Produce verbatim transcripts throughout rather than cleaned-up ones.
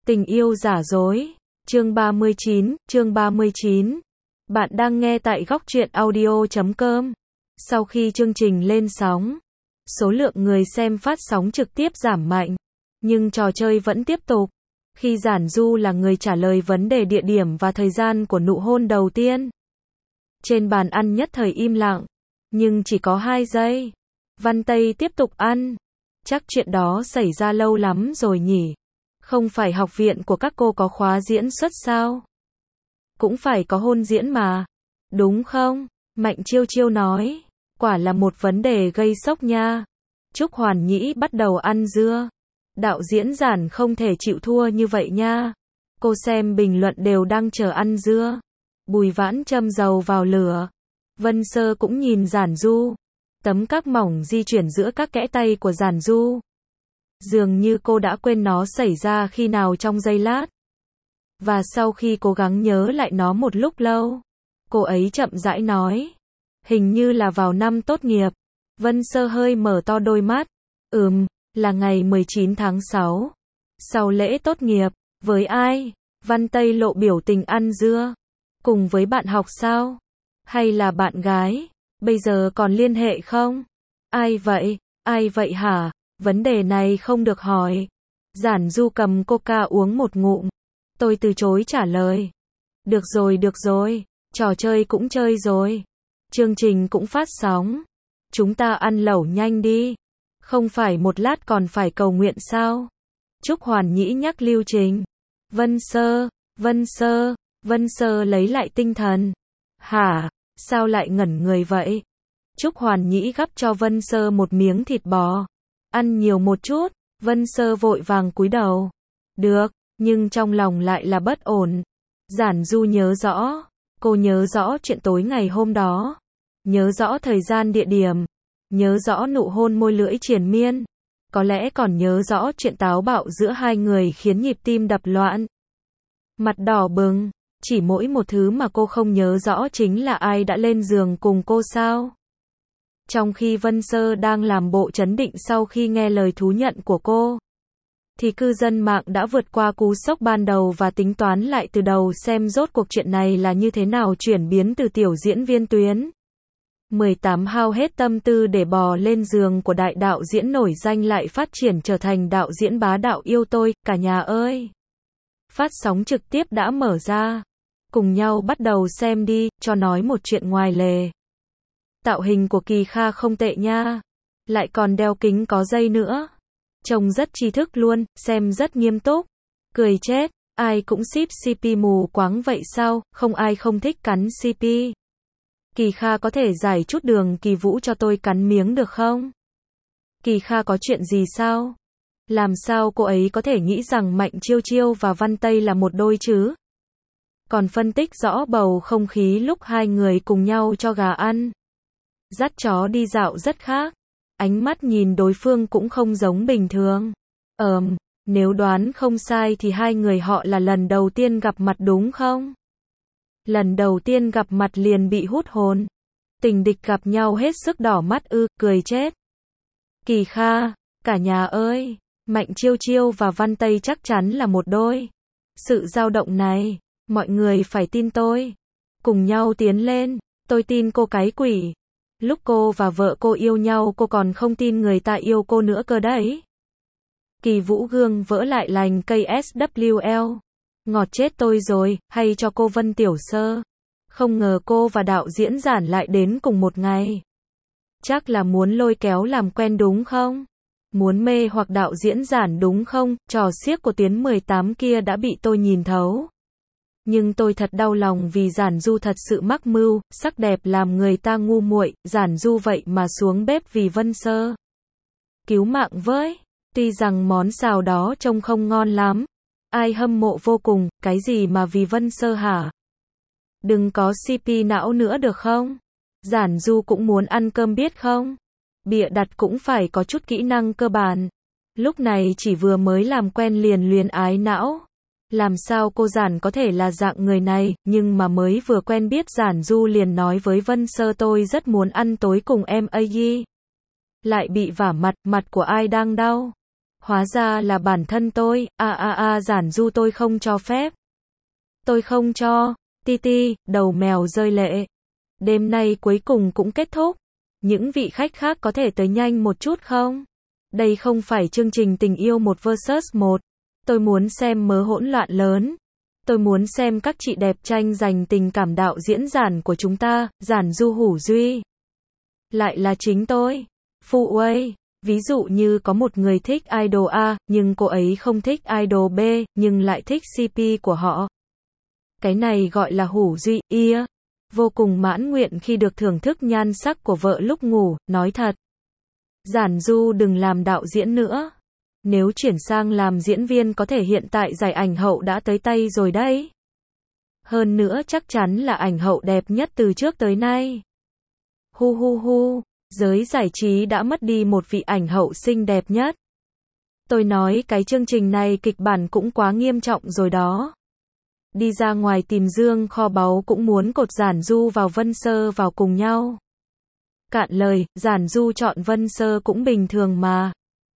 Tình yêu giả dối. Chương ba mươi chín, chương ba mươi chín. Bạn đang nghe tại góc truyện audio chấm com. Sau khi chương trình lên sóng, số lượng người xem phát sóng trực tiếp giảm mạnh, nhưng trò chơi vẫn tiếp tục. Khi Giản Du là người trả lời vấn đề địa điểm và thời gian của nụ hôn đầu tiên. Trên bàn ăn nhất thời im lặng, nhưng chỉ có hai giây. Văn Tây tiếp tục ăn. Chắc chuyện đó xảy ra lâu lắm rồi nhỉ? Không phải học viện của các cô có khóa diễn xuất sao? Cũng phải có hôn diễn mà. Đúng không? Mạnh Chiêu Chiêu nói. Quả là một vấn đề gây sốc nha. Trúc Hoàn Nhĩ bắt đầu ăn dưa. Đạo diễn Giản không thể chịu thua như vậy nha. Cô xem bình luận đều đang chờ ăn dưa. Bùi Vãn châm dầu vào lửa. Vân Sơ cũng nhìn Giản Du. Tấm các mỏng di chuyển giữa các kẽ tay của Giản Du. Dường như cô đã quên nó xảy ra khi nào trong giây lát. Và sau khi cố gắng nhớ lại nó một lúc lâu, cô ấy chậm rãi nói. Hình như là vào năm tốt nghiệp. Vân Sơ hơi mở to đôi mắt. Ừm, là ngày mười chín tháng sáu. Sau lễ tốt nghiệp. Với ai? Văn Tây lộ biểu tình ăn dưa. Cùng với bạn học sao? Hay là bạn gái? Bây giờ còn liên hệ không? Ai vậy? Ai vậy hả? Vấn đề này không được hỏi. Giản Du cầm coca uống một ngụm. Tôi từ chối trả lời. Được rồi, được rồi. Trò chơi cũng chơi rồi. Chương trình cũng phát sóng. Chúng ta ăn lẩu nhanh đi. Không phải một lát còn phải cầu nguyện sao? Trúc Hoàn Nhĩ nhắc lưu trình. Vân Sơ, Vân Sơ, Vân Sơ lấy lại tinh thần. Hả? Sao lại ngẩn người vậy? Trúc Hoàn Nhĩ gắp cho Vân Sơ một miếng thịt bò. Ăn nhiều một chút. Vân Sơ vội vàng cúi đầu. Được, nhưng trong lòng lại là bất ổn. Giản Du nhớ rõ. Cô nhớ rõ chuyện tối ngày hôm đó. Nhớ rõ thời gian địa điểm. Nhớ rõ nụ hôn môi lưỡi triền miên. Có lẽ còn nhớ rõ chuyện táo bạo giữa hai người khiến nhịp tim đập loạn. Mặt đỏ bừng. Chỉ mỗi một thứ mà cô không nhớ rõ chính là ai đã lên giường cùng cô sao? Trong khi Vân Sơ đang làm bộ trấn định sau khi nghe lời thú nhận của cô, thì cư dân mạng đã vượt qua cú sốc ban đầu và tính toán lại từ đầu xem rốt cuộc chuyện này là như thế nào chuyển biến từ tiểu diễn viên tuyến mười tám hao hết tâm tư để bò lên giường của đại đạo diễn nổi danh lại phát triển trở thành đạo diễn bá đạo yêu tôi, cả nhà ơi. Phát sóng trực tiếp đã mở ra. Cùng nhau bắt đầu xem đi, cho nói một chuyện ngoài lề. Tạo hình của Kỳ Kha không tệ nha. Lại còn đeo kính có dây nữa. Trông rất tri thức luôn, xem rất nghiêm túc. Cười chết, ai cũng ship xê pê mù quáng vậy sao, không ai không thích cắn xê pê. Kỳ Kha có thể giải chút đường Kỳ Vũ cho tôi cắn miếng được không? Kỳ Kha có chuyện gì sao? Làm sao cô ấy có thể nghĩ rằng Mạnh Chiêu Chiêu và Văn Tây là một đôi chứ? Còn phân tích rõ bầu không khí lúc hai người cùng nhau cho gà ăn. Dắt chó đi dạo rất khác. Ánh mắt nhìn đối phương cũng không giống bình thường. Ờm, nếu đoán không sai thì hai người họ là lần đầu tiên gặp mặt đúng không? Lần đầu tiên gặp mặt liền bị hút hồn. Tình địch gặp nhau hết sức đỏ mắt ư, cười chết. Kỳ Kha, cả nhà ơi, Mạnh Chiêu Chiêu và Văn Tây chắc chắn là một đôi. Sự dao động này, mọi người phải tin tôi. Cùng nhau tiến lên, tôi tin cô cái quỷ. Lúc cô và vợ cô yêu nhau cô còn không tin người ta yêu cô nữa cơ đấy. Kỳ Vũ gương vỡ lại lành cây ét vê lờ. Ngọt chết tôi rồi, hay cho cô Vân Tiểu Sơ. Không ngờ cô và đạo diễn Giản lại đến cùng một ngày. Chắc là muốn lôi kéo làm quen đúng không? Muốn mê hoặc đạo diễn Giản đúng không? Trò xiếc của tuyến mười tám kia đã bị tôi nhìn thấu. Nhưng tôi thật đau lòng vì Giản Du thật sự mắc mưu, sắc đẹp làm người ta ngu muội, Giản Du vậy mà xuống bếp vì Vân Sơ. Cứu mạng với, tuy rằng món xào đó trông không ngon lắm. Ai hâm mộ vô cùng, cái gì mà vì Vân Sơ hả? Đừng có xê pê não nữa được không? Giản Du cũng muốn ăn cơm biết không? Bịa đặt cũng phải có chút kỹ năng cơ bản. Lúc này chỉ vừa mới làm quen liền luyến ái não. Làm sao cô Giản có thể là dạng người này, nhưng mà mới vừa quen biết Giản Du liền nói với Vân Sơ tôi rất muốn ăn tối cùng em ấy. Lại bị vả mặt, mặt của ai đang đau? Hóa ra là bản thân tôi, a a a Giản Du tôi không cho phép. Tôi không cho, ti ti, đầu mèo rơi lệ. Đêm nay cuối cùng cũng kết thúc. Những vị khách khác có thể tới nhanh một chút không? Đây không phải chương trình tình yêu một versus một. Tôi muốn xem mớ hỗn loạn lớn. Tôi muốn xem các chị đẹp tranh giành tình cảm đạo diễn Giản của chúng ta, Giản Du Hủ Duy. Lại là chính tôi. Phụ ơi, ví dụ như có một người thích idol A, nhưng cô ấy không thích idol B, nhưng lại thích xê pê của họ. Cái này gọi là Hủ Duy, ia. Vô cùng mãn nguyện khi được thưởng thức nhan sắc của vợ lúc ngủ, nói thật. Giản Du đừng làm đạo diễn nữa. Nếu chuyển sang làm diễn viên có thể hiện tại giải ảnh hậu đã tới tay rồi đấy. Hơn nữa chắc chắn là ảnh hậu đẹp nhất từ trước tới nay. Hu hu hu, giới giải trí đã mất đi một vị ảnh hậu xinh đẹp nhất. Tôi nói cái chương trình này kịch bản cũng quá nghiêm trọng rồi đó. Đi ra ngoài tìm dương kho báu cũng muốn cột Giản Du vào Vân Sơ vào cùng nhau. Cạn lời, Giản Du chọn Vân Sơ cũng bình thường mà.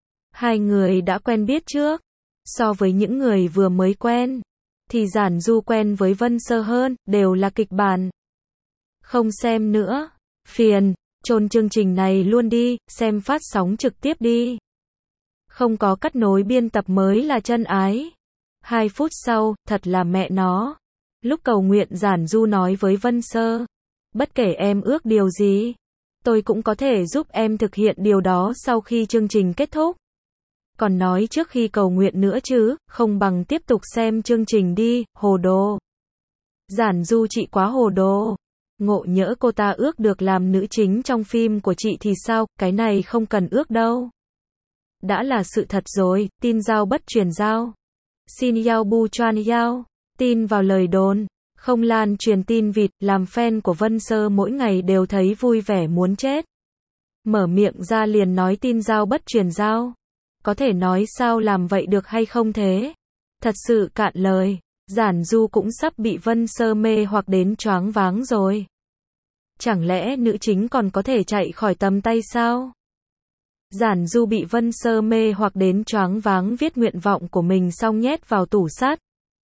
Hai người đã quen biết trước. So với những người vừa mới quen, thì Giản Du quen với Vân Sơ hơn, đều là kịch bản. Không xem nữa. Phiền, chôn chương trình này luôn đi, xem phát sóng trực tiếp đi. Không có cắt nối biên tập mới là chân ái. Hai phút sau, thật là mẹ nó. Lúc cầu nguyện Giản Du nói với Vân Sơ. Bất kể em ước điều gì, tôi cũng có thể giúp em thực hiện điều đó sau khi chương trình kết thúc. Còn nói trước khi cầu nguyện nữa chứ, không bằng tiếp tục xem chương trình đi, hồ đồ. Giản Du chị quá hồ đồ. Ngộ nhỡ cô ta ước được làm nữ chính trong phim của chị thì sao, cái này không cần ước đâu. Đã là sự thật rồi, tin giao bất truyền giao. Xin yao bu choan yao, tin vào lời đồn, không lan truyền tin vịt, làm fan của Vân Sơ mỗi ngày đều thấy vui vẻ muốn chết. Mở miệng ra liền nói tin giao bất truyền giao. Có thể nói sao làm vậy được hay không thế? Thật sự cạn lời, Giản Du cũng sắp bị Vân Sơ mê hoặc đến choáng váng rồi. Chẳng lẽ nữ chính còn có thể chạy khỏi tầm tay sao? Giản Du bị Vân Sơ mê hoặc đến choáng váng viết nguyện vọng của mình xong nhét vào tủ sắt.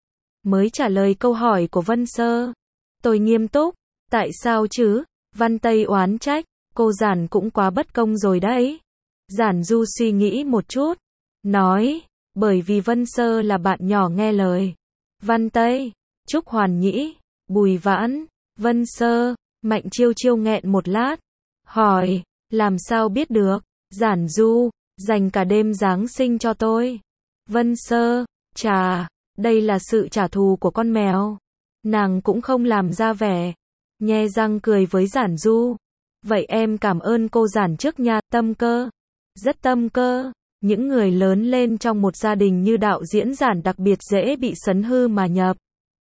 Mới trả lời câu hỏi của Vân Sơ. Tôi nghiêm túc, tại sao chứ? Văn Tây oán trách, cô Giản cũng quá bất công rồi đấy. Giản Du suy nghĩ một chút, nói, bởi vì Vân Sơ là bạn nhỏ nghe lời. Văn Tây, Trúc Hoàn Nhĩ, Bùi Vãn, Vân Sơ, Mạnh Chiêu Chiêu nghẹn một lát, hỏi, làm sao biết được? Giản Du, dành cả đêm Giáng sinh cho tôi. Vân Sơ, chà, đây là sự trả thù của con mèo. Nàng cũng không làm ra vẻ, nhe răng cười với Giản Du. Vậy em cảm ơn cô Giản trước nha, tâm cơ. Rất tâm cơ, những người lớn lên trong một gia đình như đạo diễn Giản đặc biệt dễ bị sấn hư mà nhập.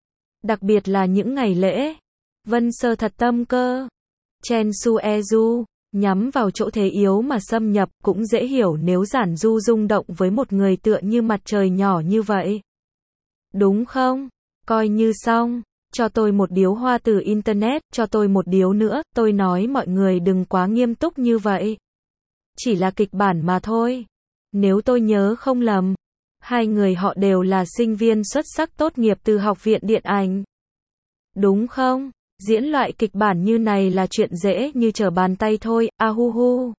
Đặc biệt là những ngày lễ. Vân Sơ thật tâm cơ. Chen Su E Du, nhắm vào chỗ thế yếu mà xâm nhập, cũng dễ hiểu nếu Giản Du rung động với một người tựa như mặt trời nhỏ như vậy. Đúng không? Coi như xong. Cho tôi một điếu hoa từ Internet, cho tôi một điếu nữa, tôi nói mọi người đừng quá nghiêm túc như vậy. Chỉ là kịch bản mà thôi. Nếu tôi nhớ không lầm, hai người họ đều là sinh viên xuất sắc tốt nghiệp từ học viện điện ảnh. Đúng không? Diễn loại kịch bản như này là chuyện dễ như trở bàn tay thôi, a hu hu.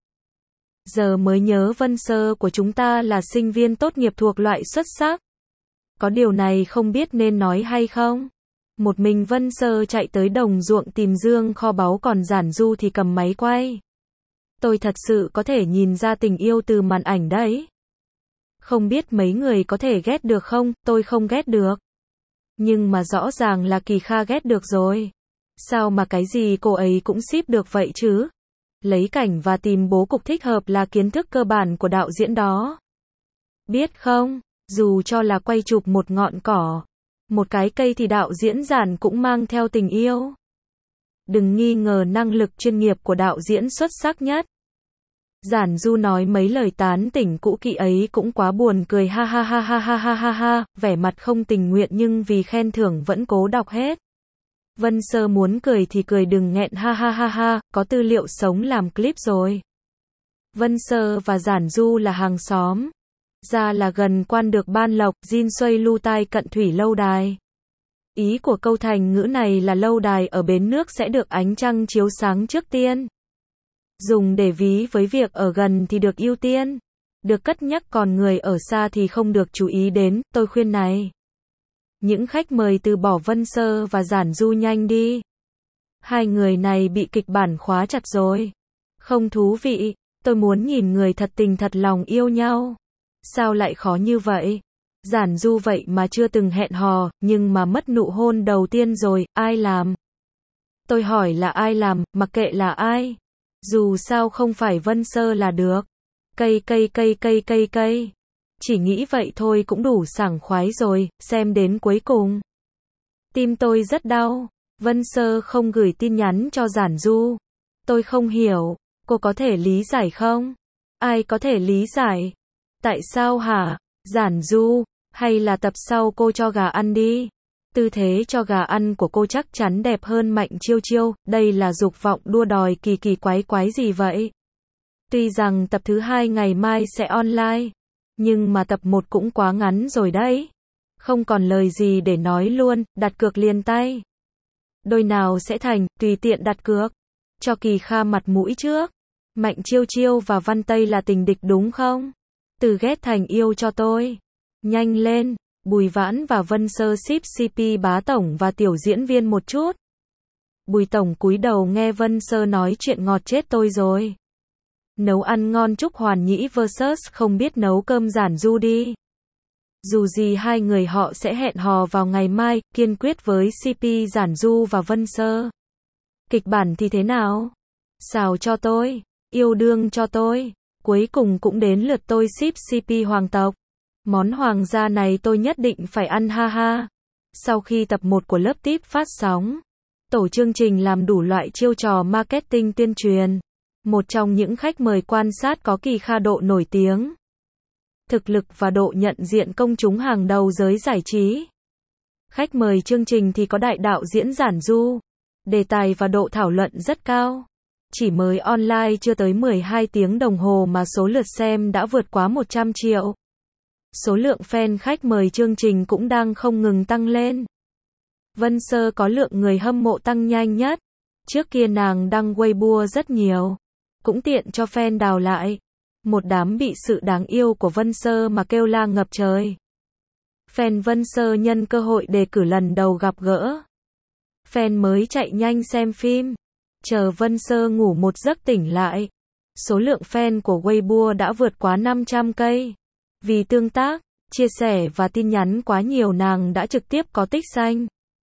Giờ mới nhớ Vân Sơ của chúng ta là sinh viên tốt nghiệp thuộc loại xuất sắc. Có điều này không biết nên nói hay không? Một mình Vân Sơ chạy tới đồng ruộng tìm dương kho báu còn Giản Du thì cầm máy quay. Tôi thật sự có thể nhìn ra tình yêu từ màn ảnh đấy. Không biết mấy người có thể ghét được không, tôi không ghét được. Nhưng mà rõ ràng là Kỳ Kha ghét được rồi. Sao mà cái gì cô ấy cũng ship được vậy chứ? Lấy cảnh và tìm bố cục thích hợp là kiến thức cơ bản của đạo diễn đó. Biết không, dù cho là quay chụp một ngọn cỏ, một cái cây thì đạo diễn Giản cũng mang theo tình yêu. Đừng nghi ngờ năng lực chuyên nghiệp của đạo diễn xuất sắc nhất. Giản Du nói mấy lời tán tỉnh cũ kỹ ấy cũng quá buồn cười ha ha ha ha ha ha ha ha, vẻ mặt không tình nguyện nhưng vì khen thưởng vẫn cố đọc hết. Vân Sơ muốn cười thì cười đừng nghẹn ha ha ha ha, có tư liệu sống làm clip rồi. Vân Sơ và Giản Du là hàng xóm. Ra là gần quan được ban lộc, Jin xoay lưu tai cận thủy lâu đài. Ý của câu thành ngữ này là lâu đài ở bến nước sẽ được ánh trăng chiếu sáng trước tiên. Dùng để ví với việc ở gần thì được ưu tiên, được cất nhắc, còn người ở xa thì không được chú ý đến, tôi khuyên này. Những khách mời từ bỏ Vân Sơ và Giản Du nhanh đi. Hai người này bị kịch bản khóa chặt rồi. Không thú vị, tôi muốn nhìn người thật tình thật lòng yêu nhau. Sao lại khó như vậy? Giản Du vậy mà chưa từng hẹn hò, nhưng mà mất nụ hôn đầu tiên rồi, ai làm? Tôi hỏi là ai làm, mặc kệ là ai. Dù sao không phải Vân Sơ là được. Cây cây cây cây cây cây. Chỉ nghĩ vậy thôi cũng đủ sảng khoái rồi, xem đến cuối cùng. Tim tôi rất đau. Vân Sơ không gửi tin nhắn cho Giản Du. Tôi không hiểu, cô có thể lý giải không? Ai có thể lý giải? Tại sao hả? Giản Du, hay là tập sau cô cho gà ăn đi. Tư thế cho gà ăn của cô chắc chắn đẹp hơn Mạnh Chiêu Chiêu, đây là dục vọng đua đòi kỳ kỳ quái quái gì vậy? Tuy rằng tập thứ hai ngày mai sẽ online, nhưng mà tập một cũng quá ngắn rồi đấy. Không còn lời gì để nói luôn, đặt cược liền tay. Đôi nào sẽ thành, tùy tiện đặt cược. Cho Kỳ Kha mặt mũi trước. Mạnh Chiêu Chiêu và Văn Tây là tình địch đúng không? Từ ghét thành yêu cho tôi. Nhanh lên, Bùi Vãn và Vân Sơ ship xê pê bá tổng và tiểu diễn viên một chút. Bùi tổng cúi đầu nghe Vân Sơ nói chuyện ngọt chết tôi rồi. Nấu ăn ngon Trúc Hoàn Nhĩ versus không biết nấu cơm Giản Du đi. Dù gì hai người họ sẽ hẹn hò vào ngày mai, kiên quyết với xê pê Giản Du và Vân Sơ. Kịch bản thì thế nào? Xào cho tôi, yêu đương cho tôi. Cuối cùng cũng đến lượt tôi ship xê pê hoàng tộc. Món hoàng gia này tôi nhất định phải ăn ha ha. Sau khi tập một của lớp tip phát sóng, tổ chương trình làm đủ loại chiêu trò marketing tuyên truyền. Một trong những khách mời quan sát có Kỳ Kha độ nổi tiếng, thực lực và độ nhận diện công chúng hàng đầu giới giải trí. Khách mời chương trình thì có đại đạo diễn Giản Du. Đề tài và độ thảo luận rất cao. Chỉ mới online chưa tới mười hai tiếng đồng hồ mà số lượt xem đã vượt quá một trăm triệu. Số lượng fan khách mời chương trình cũng đang không ngừng tăng lên. Vân Sơ có lượng người hâm mộ tăng nhanh nhất. Trước kia nàng đăng Weibo rất nhiều, cũng tiện cho fan đào lại. Một đám bị sự đáng yêu của Vân Sơ mà kêu la ngập trời. Fan Vân Sơ nhân cơ hội đề cử lần đầu gặp gỡ. Fan mới chạy nhanh xem phim. Chờ Vân Sơ ngủ một giấc tỉnh lại. Số lượng fan của Weibo đã vượt quá năm trăm cây. Vì tương tác, chia sẻ và tin nhắn quá nhiều nàng đã trực tiếp có tích xanh.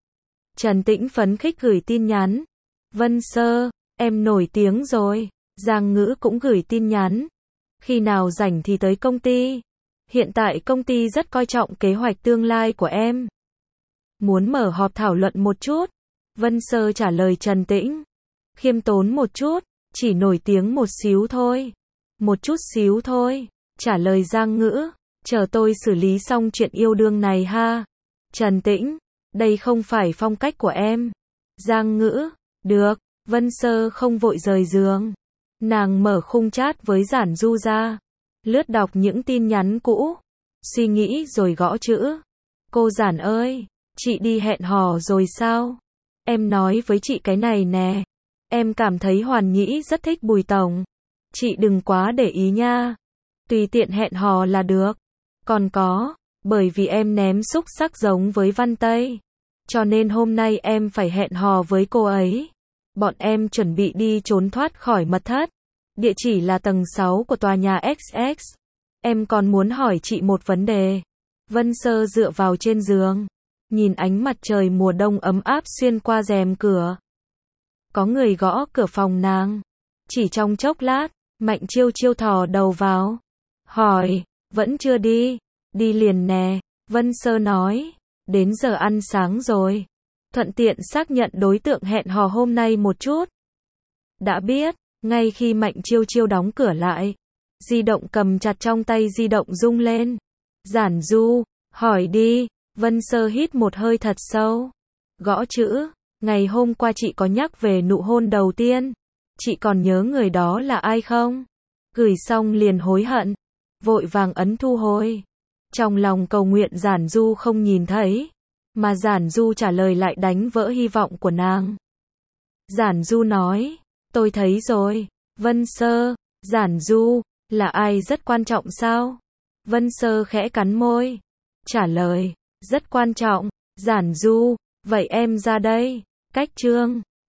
Trần Tĩnh phấn khích gửi tin nhắn. Vân Sơ, em nổi tiếng rồi. Giang Ngữ cũng gửi tin nhắn. Khi nào rảnh thì tới công ty. Hiện tại công ty rất coi trọng kế hoạch tương lai của em. Muốn mở họp thảo luận một chút. Vân Sơ trả lời Trần Tĩnh. Khiêm tốn một chút, chỉ nổi tiếng một xíu thôi. Một chút xíu thôi. Trả lời Giang Ngữ. Chờ tôi xử lý xong chuyện yêu đương này ha. Trần Tĩnh. Đây không phải phong cách của em. Giang Ngữ. Được. Vân Sơ không vội rời giường. Nàng mở khung chat với Giản Du ra. Lướt đọc những tin nhắn cũ. Suy nghĩ rồi gõ chữ. Cô Giản ơi, chị đi hẹn hò rồi sao? Em nói với chị cái này nè. Em cảm thấy Hoàn Nhĩ rất thích Bùi tổng. Chị đừng quá để ý nha. Tùy tiện hẹn hò là được. Còn có, bởi vì em ném xúc sắc giống với Văn Tây. Cho nên hôm nay em phải hẹn hò với cô ấy. Bọn em chuẩn bị đi trốn thoát khỏi mật thất. Địa chỉ là tầng sáu của tòa nhà ích ích. Em còn muốn hỏi chị một vấn đề. Vân Sơ dựa vào trên giường. Nhìn ánh mặt trời mùa đông ấm áp xuyên qua rèm cửa. Có người gõ cửa phòng nàng. Chỉ trong chốc lát, Mạnh Chiêu Chiêu thò đầu vào. Hỏi, vẫn chưa đi? Đi liền nè. Vân Sơ nói, đến giờ ăn sáng rồi. Thuận tiện xác nhận đối tượng hẹn hò hôm nay một chút. Đã biết, ngay khi Mạnh Chiêu Chiêu đóng cửa lại. Di động cầm chặt trong tay di động rung lên. Giản Du, hỏi đi. Vân Sơ hít một hơi thật sâu. Gõ chữ. Ngày hôm qua chị có nhắc về nụ hôn đầu tiên. Chị còn nhớ người đó là ai không? Gửi xong liền hối hận. vội vàng ấn thu hồi. Trong lòng cầu nguyện Giản Du không nhìn thấy, mà Giản Du trả lời lại đánh vỡ hy vọng của nàng. Giản Du nói, tôi thấy rồi. Vân Sơ, Giản Du, là ai rất quan trọng sao? Vân Sơ khẽ cắn môi, trả lời, rất quan trọng. Giản Du, vậy em ra đây. Cách chương